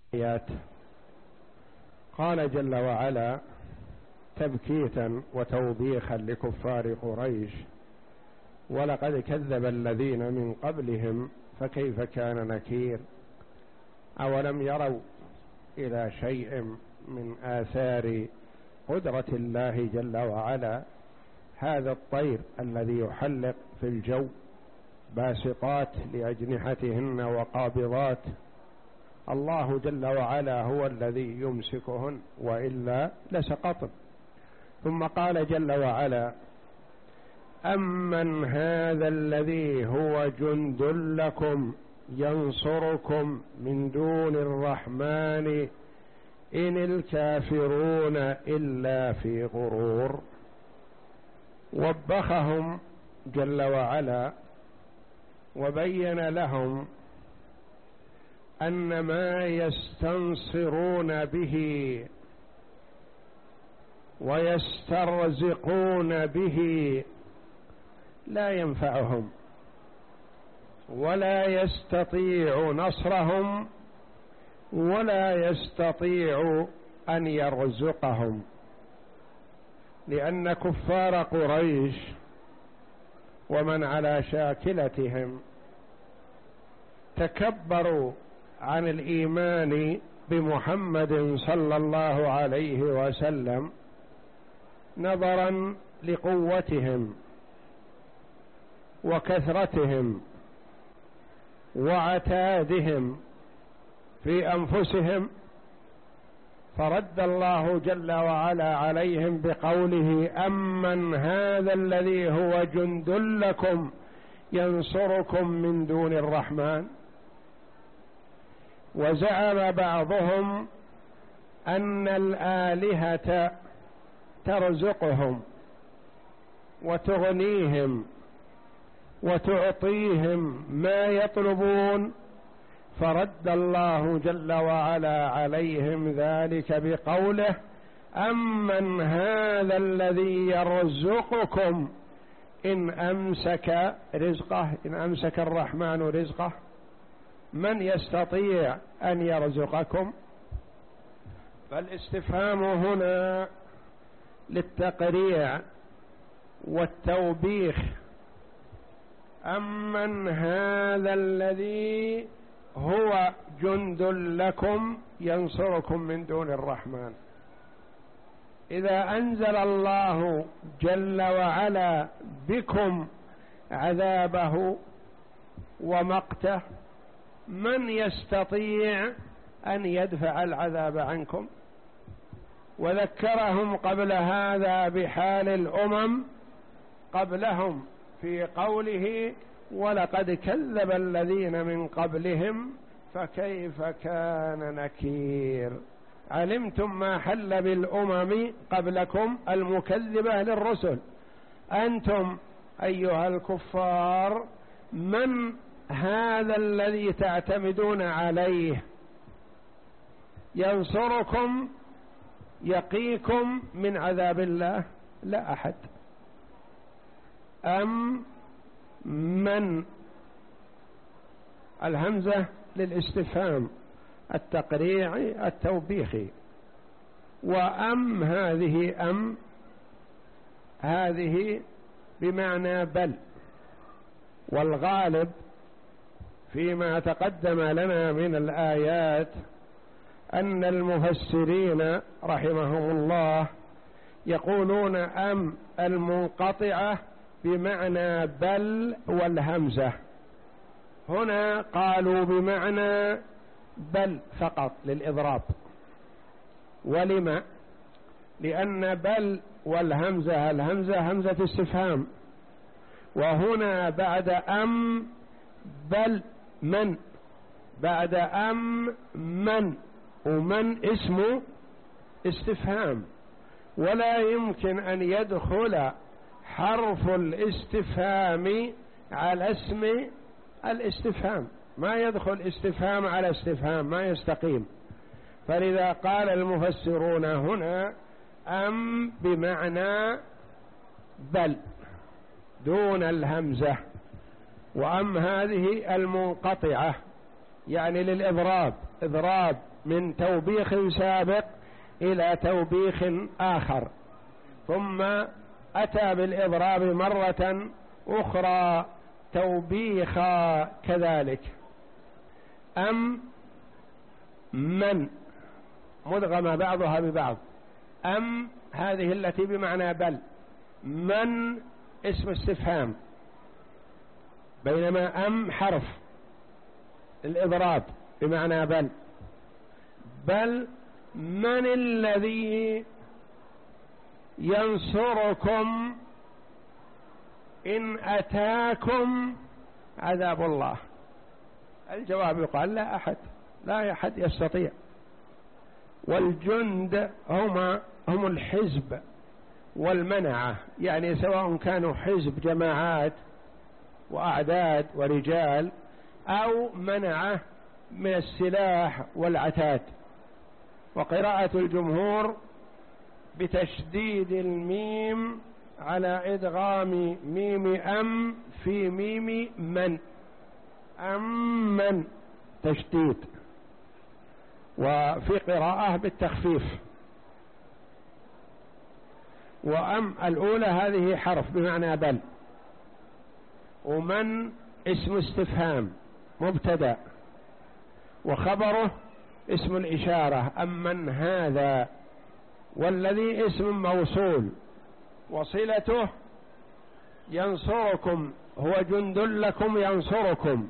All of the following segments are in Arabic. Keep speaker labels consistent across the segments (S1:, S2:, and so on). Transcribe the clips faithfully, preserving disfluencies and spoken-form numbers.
S1: آيات. قال جل وعلا تبكيتا وتوبيخا لكفار قريش: ولقد كذب الذين من قبلهم فكيف كان نكير. أولم يروا إلى شيء من آثار قدرة الله جل وعلا؟ هذا الطير الذي يحلق في الجو باسطات لأجنحتهن وقابضات، الله جل وعلا هو الذي يمسكهن وإلا لسقطن. ثم قال جل وعلا: أمن هذا الذي هو جند لكم ينصركم من دون الرحمن إن الكافرون إلا في غرور. وبخهم جل وعلا وبين لهم أن ما يستنصرون به ويسترزقون به لا ينفعهم ولا يستطيع نصرهم ولا يستطيع أن يرزقهم، لأن كفار قريش ومن على شاكلتهم تكبروا عن الإيمان بمحمد صلى الله عليه وسلم نظرا لقوتهم وكثرتهم وعتادهم في أنفسهم، فرد الله جل وعلا عليهم بقوله: أمن هذا الذي هو جند لكم ينصركم من دون الرحمن. وزعم بعضهم أن الآلهة ترزقهم وتغنيهم وتعطيهم ما يطلبون، فرد الله جل وعلا عليهم ذلك بقوله: أمن هذا الذي يرزقكم إن أمسك رزقه إن أمسك الرحمن رزقه، من يستطيع أن يرزقكم؟ فالاستفهام هنا للتقريع والتوبيخ. أمن هذا الذي هو جند لكم ينصركم من دون الرحمن. إذا أنزل الله جل وعلا بكم عذابه ومقته، من يستطيع أن يدفع العذاب عنكم؟ وذكرهم قبل هذا بحال الأمم قبلهم في قوله: ولقد كذب الذين من قبلهم فكيف كان نكير. علمتم ما حل بالأمم قبلكم المكذبة للرسل. أنتم أيها الكفار من هذا الذي تعتمدون عليه ينصركم يقيكم من عذاب الله؟ لا أحد. أم من الهمزة للاستفهام التقريعي التوبيخي، وأم هذه أم هذه بمعنى بل. والغالب فيما تقدم لنا من الآيات أن المفسرين رحمهم الله يقولون أم المنقطعة بمعنى بل والهمزة. هنا قالوا بمعنى بل فقط للإضراب. ولما؟ لأن بل والهمزة الهمزة همزة استفهام، وهنا بعد أم بل من، بعد أم من، ومن اسمه استفهام، ولا يمكن أن يدخل حرف الاستفهام على اسم الاستفهام، ما يدخل استفهام على استفهام، ما يستقيم. فلذا قال المفسرون هنا أم بمعنى بل دون الهمزة، وأم هذه المنقطعة يعني للإضراب، إضراب من توبيخ سابق إلى توبيخ آخر، ثم أتى بالإضراب مرة أخرى توبيخا كذلك. أم من مدغم بعضها ببعض، أم هذه التي بمعنى بل، من اسم استفهام، بينما أم حرف الإضراب بمعنى بل. بل من الذي ينصركم إن أتاكم عذاب الله؟ الجواب يقال لا أحد، لا أحد يستطيع. والجند هم هم الحزب والمنعة، يعني سواء كانوا حزب جماعات وأعداد ورجال أو منعة من السلاح والعتاد. وقراءة الجمهور بتشديد الميم على إدغام ميم أم في ميم من، أم من تشديد، وفي قراءة بالتخفيف. وأم الأولى هذه حرف بمعنى بل، ومن اسم استفهام مبتدأ، وخبره اسم الإشارة أم من هذا، والذي اسم موصول وصلته ينصركم، هو جند لكم ينصركم،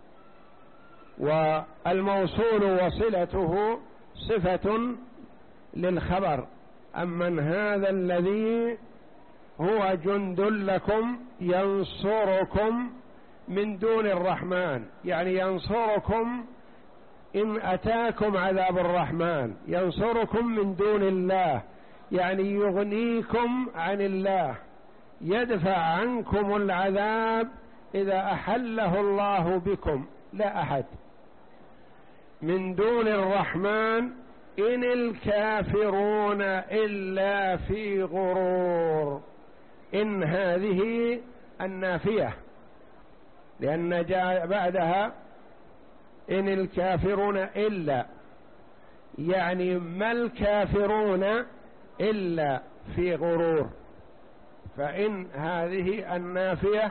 S1: والموصول وصلته صفة للخبر أم من هذا الذي هو جند لكم ينصركم من دون الرحمن، يعني ينصركم إن أتاكم عذاب الرحمن، ينصركم من دون الله، يعني يغنيكم عن الله، يدفع عنكم العذاب إذا أحله الله بكم. لا أحد من دون الرحمن إن الكافرون إلا في غرور. إن هذه النافية، لأن جاء بعدها إن الكافرون إلا، يعني ما الكافرون إلا في غرور، فإن هذه النافية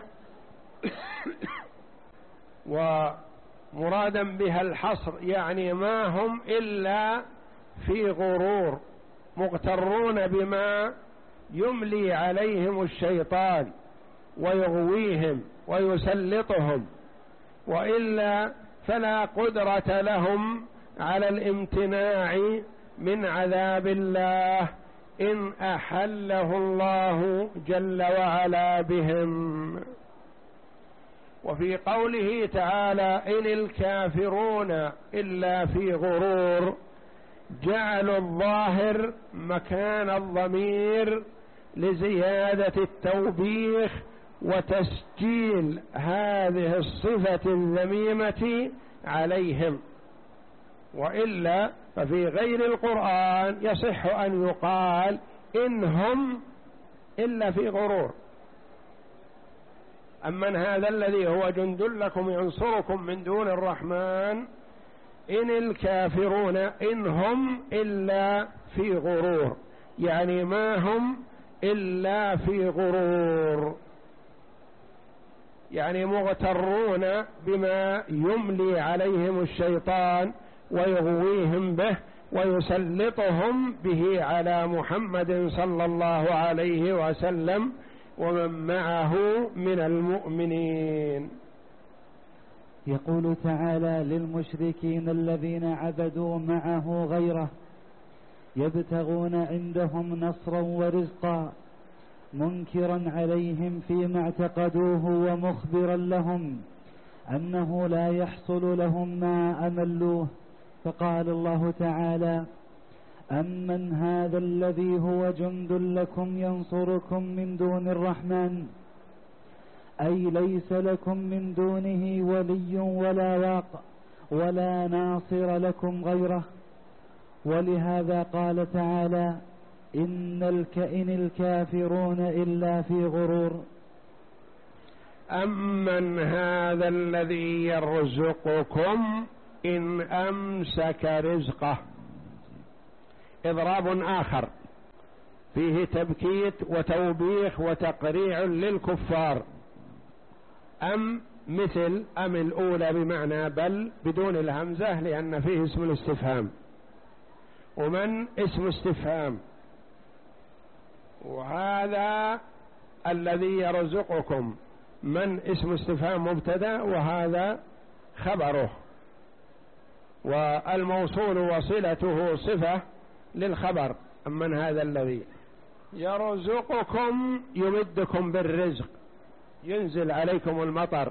S1: ومرادا بها الحصر، يعني ما هم إلا في غرور، مغترون بما يملي عليهم الشيطان ويغويهم ويسلطهم، وإلا فلا قدرة لهم على الامتناع من عذاب الله إن أحله الله جل وعلا بهم. وفي قوله تعالى إن الكافرون إلا في غرور، جعلوا الظاهر مكان الضمير لزيادة التوبيخ وتسجيل هذه الصفة الذميمة عليهم، وإلا ففي غير القرآن يصح أن يقال إنهم إلا في غرور. أمن هذا الذي هو جند لكم ينصركم من دون الرحمن إن الكافرون إنهم إلا في غرور، يعني ما هم إلا في غرور، يعني مغترون بما يملي عليهم الشيطان ويغويهم به ويسلطهم به على محمد صلى الله عليه وسلم ومن معه من المؤمنين.
S2: يقول تعالى للمشركين الذين عبدوا معه غيره يبتغون عندهم نصرا ورزقا، منكرا عليهم فيما اعتقدوه ومخبرا لهم أنه لا يحصل لهم ما أملوه. فقال الله تعالى أمن هذا الذي هو جند لكم ينصركم من دون الرحمن، أي ليس لكم من دونه ولي ولا واق ولا ناصر لكم غيره. ولهذا قال تعالى إن الكائن الكافرون إلا في غرور.
S1: أمن هذا الذي يرزقكم إن أمسك رزقه. إضراب آخر فيه تبكيت وتوبيخ وتقريع للكفار. أم مثل أم الأولى بمعنى بل بدون الهمزة لأن فيه اسم الاستفهام، ومن اسم استفهام، وهذا الذي يرزقكم من اسم استفهام مبتدأ وهذا خبره، والموصول وصلته صفة للخبر. من هذا الذي يرزقكم يمدكم بالرزق، ينزل عليكم المطر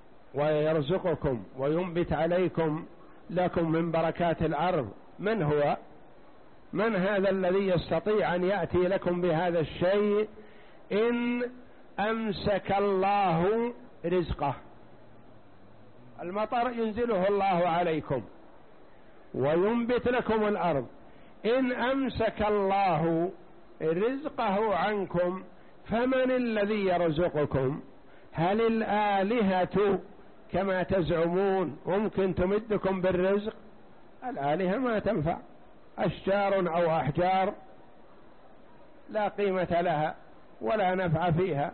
S1: ويرزقكم وينبت عليكم لكم من بركات الأرض. من هو؟ من هذا الذي يستطيع أن يأتي لكم بهذا الشيء إن أمسك الله رزقه؟ المطر ينزله الله عليكم وينبت لكم الأرض. إن أمسك الله رزقه عنكم فمن الذي يرزقكم؟ هل الآلهة كما تزعمون ممكن تمدكم بالرزق؟ الآلهة ما تنفع، أشجار أو أحجار لا قيمة لها ولا نفع فيها.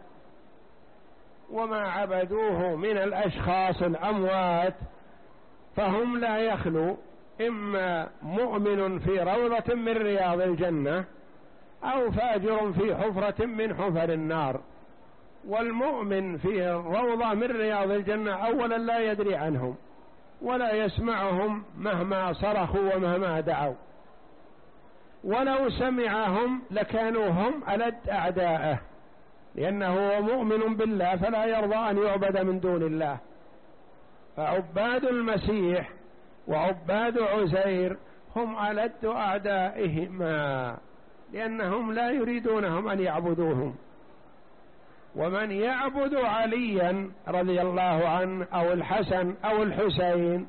S1: وما عبدوه من الأشخاص الأموات فهم لا يخلو إما مؤمن في روضة من رياض الجنة أو فاجر في حفرة من حفر النار. والمؤمن في روضة من رياض الجنة أولا لا يدري عنهم ولا يسمعهم مهما صرخوا ومهما دعوا، ولو سمعهم لكانوا هم ألد أعداءه، لأنه هو مؤمن بالله فلا يرضى أن يعبد من دون الله. فعباد المسيح وعباد عزير هم ألد أعدائهما، لأنهم لا يريدونهم أن يعبدوهم. ومن يعبد عليا رضي الله عنه أو الحسن أو الحسين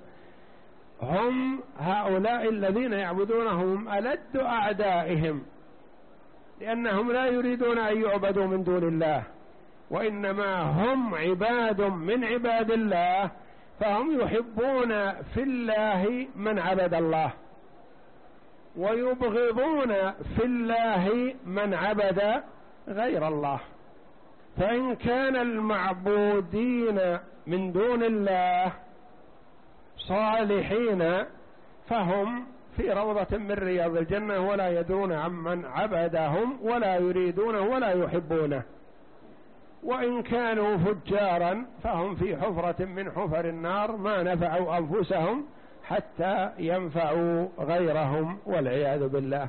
S1: هم هؤلاء الذين يعبدونهم ألد أعدائهم، لأنهم لا يريدون أن يعبدوا من دون الله، وإنما هم عباد من عباد الله، فهم يحبون في الله من عبد الله ويبغضون في الله من عبد غير الله. فإن كان المعبودين من دون الله صالحين فهم في روضة من رياض الجنة ولا يدرون عمن عبدهم ولا يريدونه ولا يحبونه. وإن كانوا فجارا فهم في حفرة من حفر النار ما نفعوا أنفسهم حتى ينفعوا غيرهم والعياذ بالله.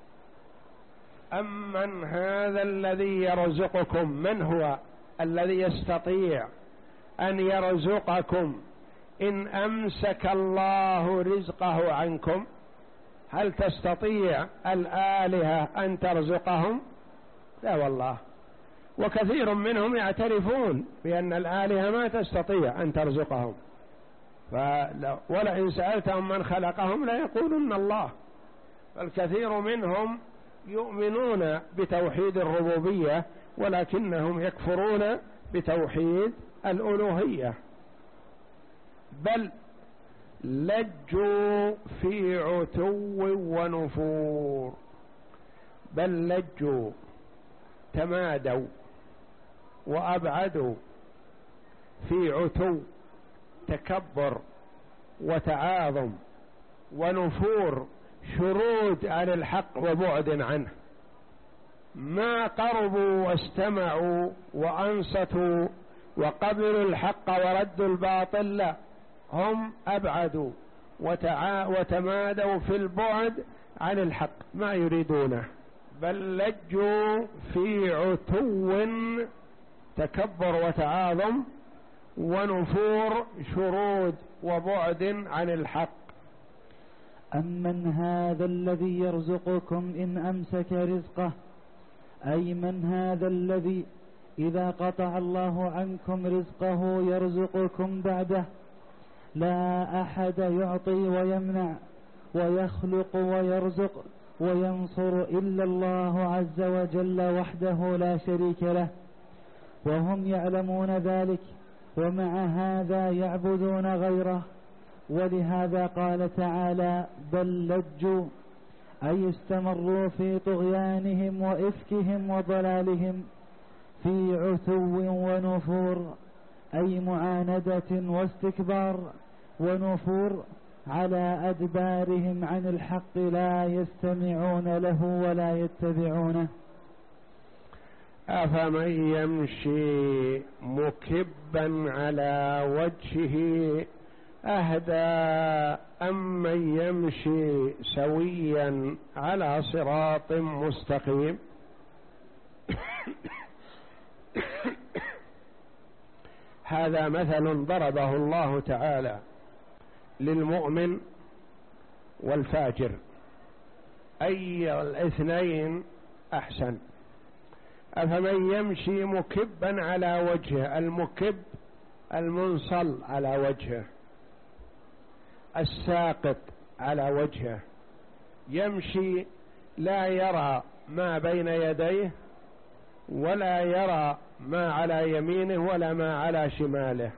S1: أمن هذا الذي يرزقكم؟ من هو الذي يستطيع أن يرزقكم إن أمسك الله رزقه عنكم؟ هل تستطيع الآلهة أن ترزقهم؟ لا والله. وكثير منهم يعترفون بأن الآلهة ما تستطيع أن ترزقهم، ولئن سألتهم من خلقهم لا يقولون الله. فالكثير منهم يؤمنون بتوحيد الربوبية ولكنهم يكفرون بتوحيد الألوهية. بل لجوا في عتو ونفور، بل لجوا تمادوا وأبعدوا في عتو تكبر وتعاظم ونفور شرود عن الحق وبعد عنه. ما قربوا واستمعوا وأنصتوا وقبلوا الحق وردوا الباطل، لا، هم أبعدوا وتعا وتمادوا في البعد عن الحق ما يريدونه. بل لجوا في عتو تكبر وتعاظم ونفور شرود وبعد عن الحق.
S2: أمن هذا الذي يرزقكم إن أمسك رزقه، أي من هذا الذي إذا قطع الله عنكم رزقه يرزقكم بعده؟ لا أحد يعطي ويمنع ويخلق ويرزق وينصر إلا الله عز وجل وحده لا شريك له، وهم يعلمون ذلك، ومع هذا يعبدون غيره ولهذا قال تعالى بل لجوا أي استمروا في طغيانهم وإفكهم وضلالهم في عتو ونفور، أي معاندة واستكبار ونفور على أدبارهم عن الحق لا يستمعون له ولا يتبعونه.
S1: أفمن يمشي مكبا على وجهه أهدى أم من يمشي سويا على صراط مستقيم. هذا مثل ضربه الله تعالى للمؤمن والفاجر، أي الاثنين أحسن. أفمن يمشي مكبا على وجهه، المكب المنصل على وجهه، الساقط على وجهه، يمشي لا يرى ما بين يديه ولا يرى ما على يمينه ولا ما على شماله،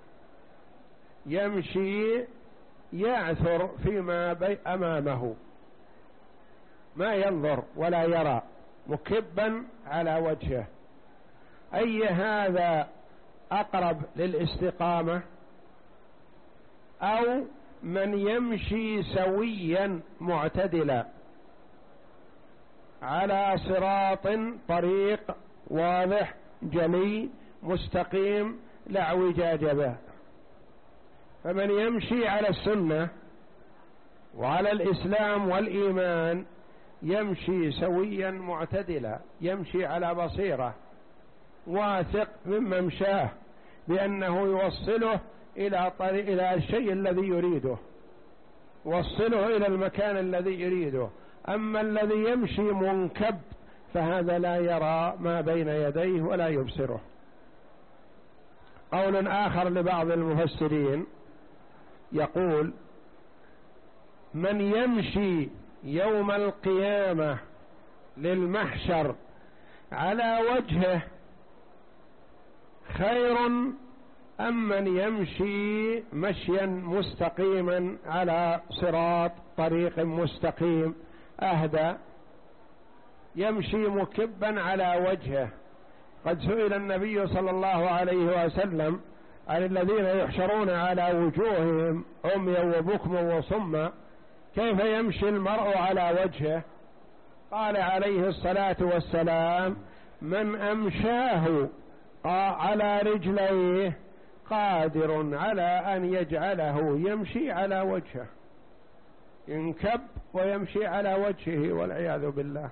S1: يمشي يعثر فيما بي أمامه، ما ينظر ولا يرى، مكبا على وجهه. أي هذا أقرب للاستقامة، أو من يمشي سويا معتدلا على صراط طريق واضح جلي مستقيم لا اعوجاج به. فمن يمشي على السنة وعلى الإسلام والإيمان يمشي سويا معتدلا، يمشي على بصيرة، واثق من ممشاه بأنه يوصله إلى طريق إلى الشيء الذي يريده، وصله إلى المكان الذي يريده. أما الذي يمشي منكب فهذا لا يرى ما بين يديه ولا يبصره. قول آخر لبعض المفسرين يقول من يمشي يوم القيامة للمحشر على وجهه خير أم من يمشي مشيا مستقيما على صراط طريق مستقيم أهدى. يمشي مكبا على وجهه. قد سئل النبي صلى الله عليه وسلم عن الذين يحشرون على وجوههم عميا وبكما وصما كيف يمشي المرء على وجهه؟ قال عليه الصلاة والسلام من أمشاه على رجليه قادر على أن يجعله يمشي على وجهه، ينكب ويمشي على وجهه والعياذ بالله.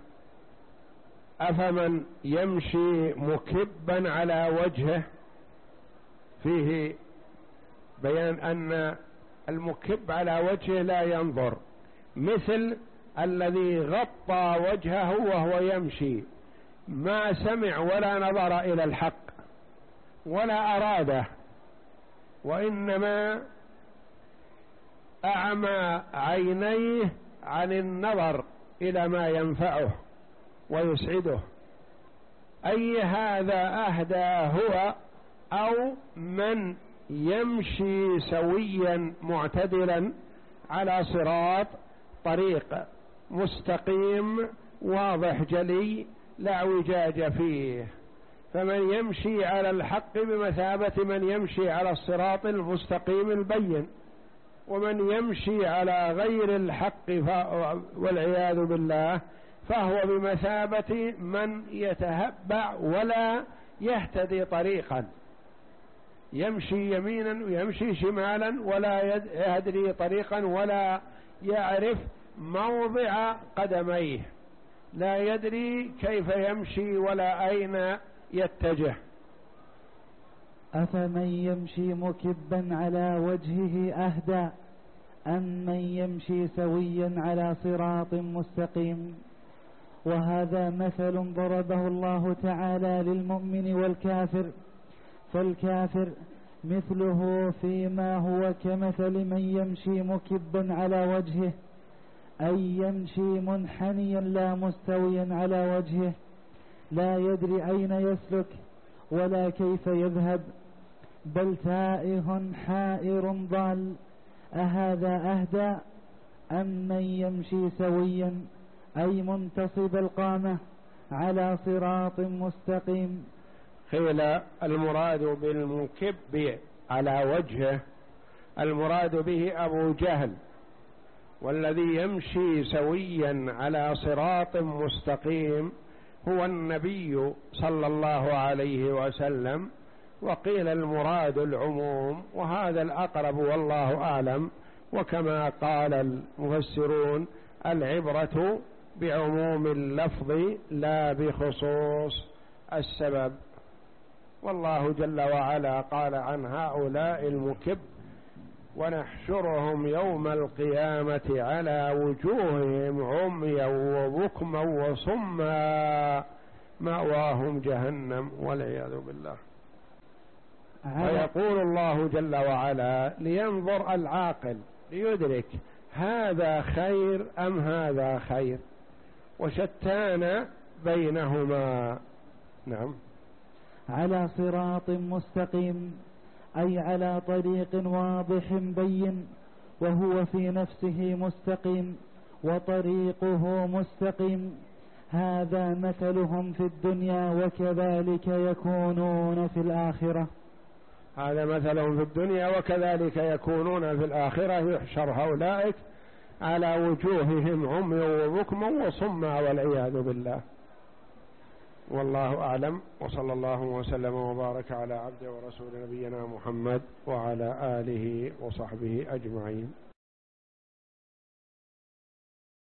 S1: أفمن يمشي مكبا على وجهه، فيه بيان أن المكب على وجهه لا ينظر، مثل الذي غطى وجهه وهو يمشي ما سمع ولا نظر إلى الحق ولا أراده، وإنما أعمى عينيه عن النظر إلى ما ينفعه ويسعده. أي هذا أهدى هو أو من يمشي سويا معتدلا على صراط طريق مستقيم واضح جلي لا اعوجاج فيه. فمن يمشي على الحق بمثابة من يمشي على الصراط المستقيم البين، ومن يمشي على غير الحق والعياذ بالله فهو بمثابة من يتهبع ولا يهتدي طريقا، يمشي يمينا ويمشي شمالا ولا يهدري طريقا ولا يعرف موضع قدميه، لا يدري كيف يمشي ولا أين يتجه.
S2: أفمن يمشي مكبا على وجهه أهدى أم من يمشي سويا على صراط مستقيم. وهذا مثل ضربه الله تعالى للمؤمن والكافر، فالكافر مثله فيما هو كمثل من يمشي مكبا على وجهه، أي يمشي منحنيا لا مستويا على وجهه، لا يدري أين يسلك ولا كيف يذهب، بل تائه حائر ضال، أهذا أهدى أم من يمشي سويا أي منتصب القامة على صراط مستقيم؟
S1: قيل المراد بالمكب على وجهه المراد به أبو جهل، والذي يمشي سويا على صراط مستقيم هو النبي صلى الله عليه وسلم. وقيل المراد العموم، وهذا الأقرب والله أعلم. وكما قال المفسرون العبرة بعموم اللفظ لا بخصوص السبب. والله جل وعلا قال عن هؤلاء المكب: ونحشرهم يوم القيامة على وجوههم عميا وبكما وصما مأواهم جهنم والعياذ بالله. فيقول الله جل وعلا لينظر العاقل ليدرك هذا خير أم هذا خير، وشتان بينهما. نعم.
S2: على صراط مستقيم أي على طريق واضح بين، وهو في نفسه مستقيم وطريقه مستقيم. هذا مثلهم في الدنيا وكذلك يكونون في الآخرة.
S1: هذا مثلهم في الدنيا وكذلك يكونون في الآخرة. يحشر هؤلاء على وجوههم عمي وبكما وصما والعياذ بالله. والله أعلم، وصلى الله وسلم وبارك على عبده ورسول نبينا محمد وعلى آله وصحبه أجمعين.